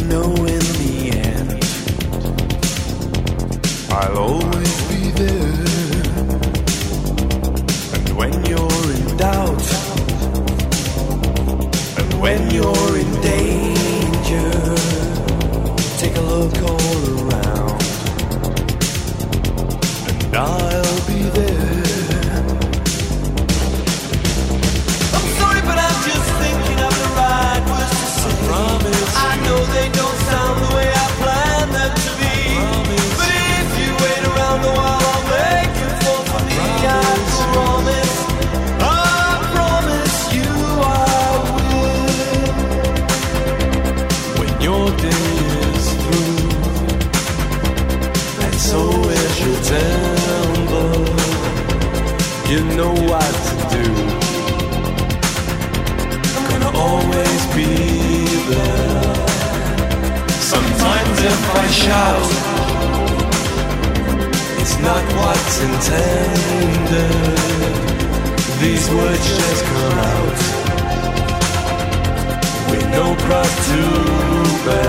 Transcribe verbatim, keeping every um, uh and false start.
know in the end I'll always be there. And when you're in doubt, and when you're in danger, take a look all around, and I'll be there. I'm sorry, but I'm just thinking of the right words to say. I promise. I know they don't sound the way I planned them to be. Promise. But if you wait around a while, I'll make you fall for me. I promise. I promise you I will. When your day is through, and so is your temper, you know what to do. I'm gonna always be there. Sometimes if I shout, it's not what's intended. These words just come out with no cross to bear.